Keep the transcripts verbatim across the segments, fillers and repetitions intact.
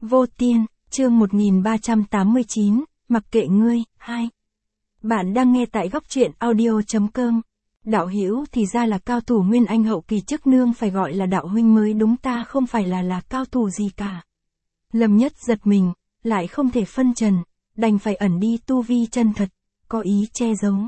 Vô Tiên, chương một nghìn ba trăm tám mươi chín, mặc kệ ngươi, hai. Bạn đang nghe tại góc truyện audio.com. Đạo Hữu thì ra là cao thủ nguyên anh hậu kỳ, chức nương phải gọi là đạo huynh mới đúng, ta không phải là là cao thủ gì cả. Lâm Nhất giật mình, lại không thể phân trần, đành phải ẩn đi tu vi chân thật, có ý che giấu.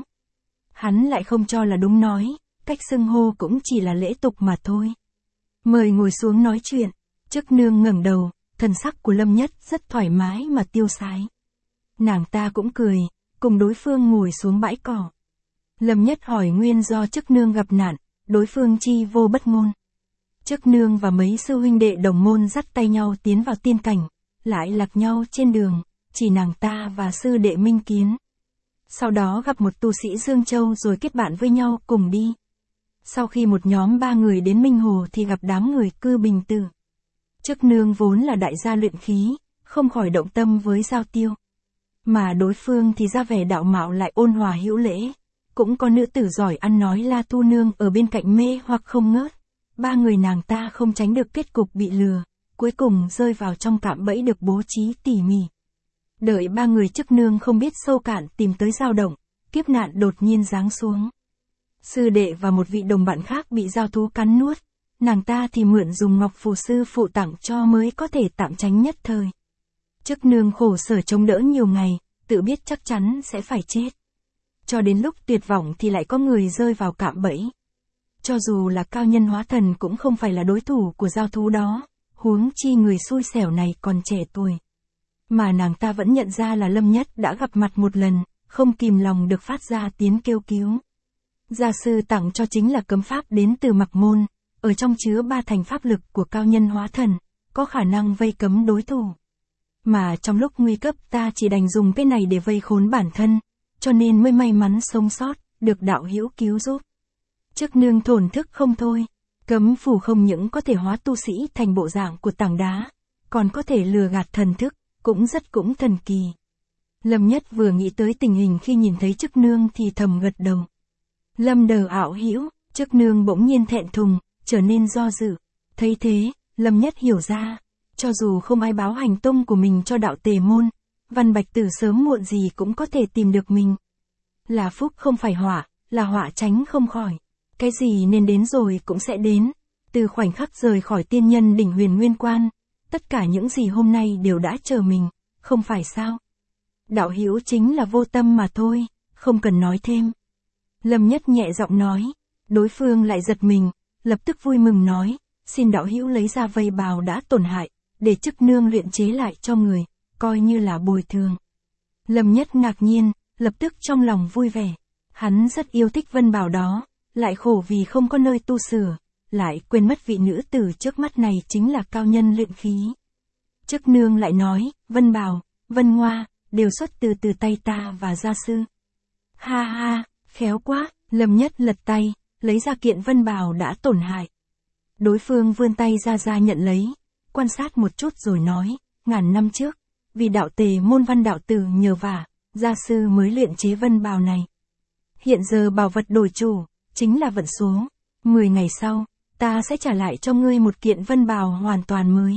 Hắn lại không cho là đúng, nói, cách xưng hô cũng chỉ là lễ tục mà thôi. Mời ngồi xuống nói chuyện. Chức nương ngẩng đầu, thần sắc của Lâm Nhất rất thoải mái mà tiêu sái. Nàng ta cũng cười, cùng đối phương ngồi xuống bãi cỏ. Lâm Nhất hỏi nguyên do chức nương gặp nạn, đối phương chi vô bất ngôn. Chức nương và mấy sư huynh đệ đồng môn dắt tay nhau tiến vào tiên cảnh, lại lạc nhau trên đường, chỉ nàng ta và sư đệ Minh Kiến. Sau đó gặp một tu sĩ Dương Châu rồi kết bạn với nhau cùng đi. Sau khi một nhóm ba người đến Minh Hồ thì gặp đám người cư Bình Tử. Chức nương vốn là đại gia luyện khí, không khỏi động tâm với Giao Tiêu. Mà đối phương thì ra vẻ đạo mạo lại ôn hòa hữu lễ. Cũng có nữ tử giỏi ăn nói La Tu Nương ở bên cạnh mê hoặc không ngớt. Ba người nàng ta không tránh được kết cục bị lừa, cuối cùng rơi vào trong cạm bẫy được bố trí tỉ mỉ. Đợi ba người chức nương không biết sâu cạn tìm tới dao động, kiếp nạn đột nhiên giáng xuống. Sư đệ và một vị đồng bạn khác bị giao thú cắn nuốt, nàng ta thì mượn dùng ngọc phù sư phụ tặng cho mới có thể tạm tránh nhất thời. Chức nương khổ sở chống đỡ nhiều ngày, tự biết chắc chắn sẽ phải chết. Cho đến lúc tuyệt vọng thì lại có người rơi vào cạm bẫy. Cho dù là cao nhân hóa thần cũng không phải là đối thủ của giao thú đó, huống chi người xui xẻo này còn trẻ tuổi. Mà nàng ta vẫn nhận ra là Lâm Nhất đã gặp mặt một lần, không kìm lòng được phát ra tiếng kêu cứu. Gia sư tặng cho chính là cấm pháp đến từ Mặc Môn, ở trong chứa ba thành pháp lực của cao nhân hóa thần, có khả năng vây cấm đối thủ. Mà trong lúc nguy cấp ta chỉ đành dùng cái này để vây khốn bản thân, cho nên mới may mắn sống sót, được đạo hữu cứu giúp. Chức nương thổn thức không thôi, cấm phù không những có thể hóa tu sĩ thành bộ dạng của tảng đá, còn có thể lừa gạt thần thức, cũng rất cũng thần kỳ. Lâm Nhất vừa nghĩ tới tình hình khi nhìn thấy chức nương thì thầm gật đầu. Lâm đờ ảo hữu, chức nương bỗng nhiên thẹn thùng, trở nên do dự. Thấy thế, Lâm Nhất hiểu ra, cho dù không ai báo hành tung của mình cho đạo Tề môn, Văn Bạch Tử sớm muộn gì cũng có thể tìm được mình. Là phúc không phải họa, là họa tránh không khỏi. Cái gì nên đến rồi cũng sẽ đến. Từ khoảnh khắc rời khỏi tiên nhân đỉnh Huyền Nguyên Quan, tất cả những gì hôm nay đều đã chờ mình, không phải sao? Đạo hữu chính là vô tâm mà thôi, không cần nói thêm. Lâm Nhất nhẹ giọng nói, đối phương lại giật mình, lập tức vui mừng nói, xin đạo hữu lấy ra vây bào đã tổn hại, để chức nương luyện chế lại cho người, coi như là bồi thường. Lâm Nhất ngạc nhiên, lập tức trong lòng vui vẻ, hắn rất yêu thích vân bào đó, lại khổ vì không có nơi tu sửa, lại quên mất vị nữ tử trước mắt này chính là cao nhân luyện khí. Chức nương lại nói, vân bào, vân hoa, đều xuất từ từ tay ta và gia sư. Ha ha, khéo quá, Lâm Nhất lật tay, lấy ra kiện vân bào đã tổn hại. Đối phương vươn tay ra ra nhận lấy, quan sát một chút rồi nói, ngàn năm trước, vì đạo Tề môn Văn đạo tử nhờ vả, gia sư mới luyện chế vân bào này. Hiện giờ bảo vật đổi chủ, chính là vận số, mười ngày sau, ta sẽ trả lại cho ngươi một kiện vân bào hoàn toàn mới.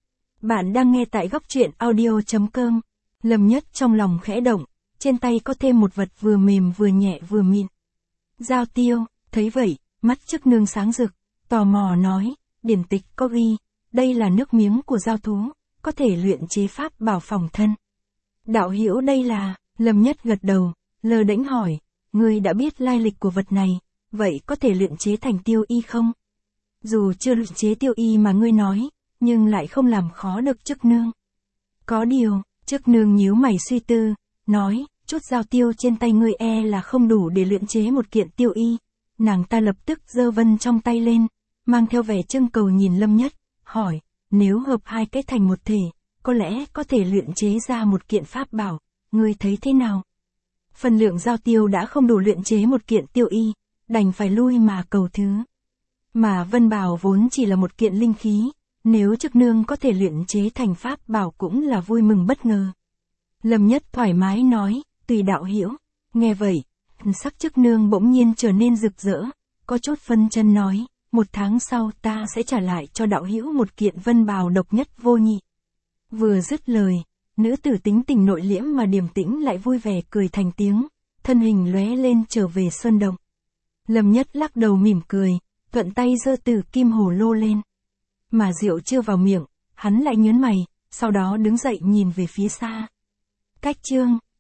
Bạn đang nghe tại góc truyện audio.com. Lâm Nhất trong lòng khẽ động, trên tay có thêm một vật vừa mềm vừa nhẹ vừa mịn. Giao Tiêu, thấy vậy, mắt chức nương sáng rực, tò mò nói, điển tịch có ghi, đây là nước miếng của giao thú, có thể luyện chế pháp bảo phòng thân. Đạo hữu đây là, Lâm Nhất gật đầu, lơ đễnh hỏi, ngươi đã biết lai lịch của vật này, vậy có thể luyện chế thành tiêu y không? Dù chưa luyện chế tiêu y mà ngươi nói, nhưng lại không làm khó được chức nương. Có điều, chức nương nhíu mày suy tư, nói, chút giao tiêu trên tay ngươi e là không đủ để luyện chế một kiện tiêu y. Nàng ta lập tức giơ vân trong tay lên, mang theo vẻ trưng cầu nhìn Lâm Nhất, hỏi, nếu hợp hai cái thành một thể, có lẽ có thể luyện chế ra một kiện pháp bảo, ngươi thấy thế nào? Phần lượng giao tiêu đã không đủ luyện chế một kiện tiêu y, đành phải lui mà cầu thứ. Mà vân bào vốn chỉ là một kiện linh khí, nếu chức nương có thể luyện chế thành pháp bảo cũng là vui mừng bất ngờ. Lâm Nhất thoải mái nói, tùy đạo hữu. Nghe vậy, sắc chức nương bỗng nhiên trở nên rực rỡ, có chút phân chân nói, một tháng sau ta sẽ trả lại cho đạo hữu một kiện vân bào độc nhất vô nhị. Vừa dứt lời, nữ tử tính tình nội liễm mà điềm tĩnh lại vui vẻ cười thành tiếng, thân hình lóe lên trở về sơn động. Lâm Nhất lắc đầu mỉm cười, thuận tay giơ từ kim hồ lô lên. Mà rượu chưa vào miệng, hắn lại nhớn mày, sau đó đứng dậy nhìn về phía xa. Cách chương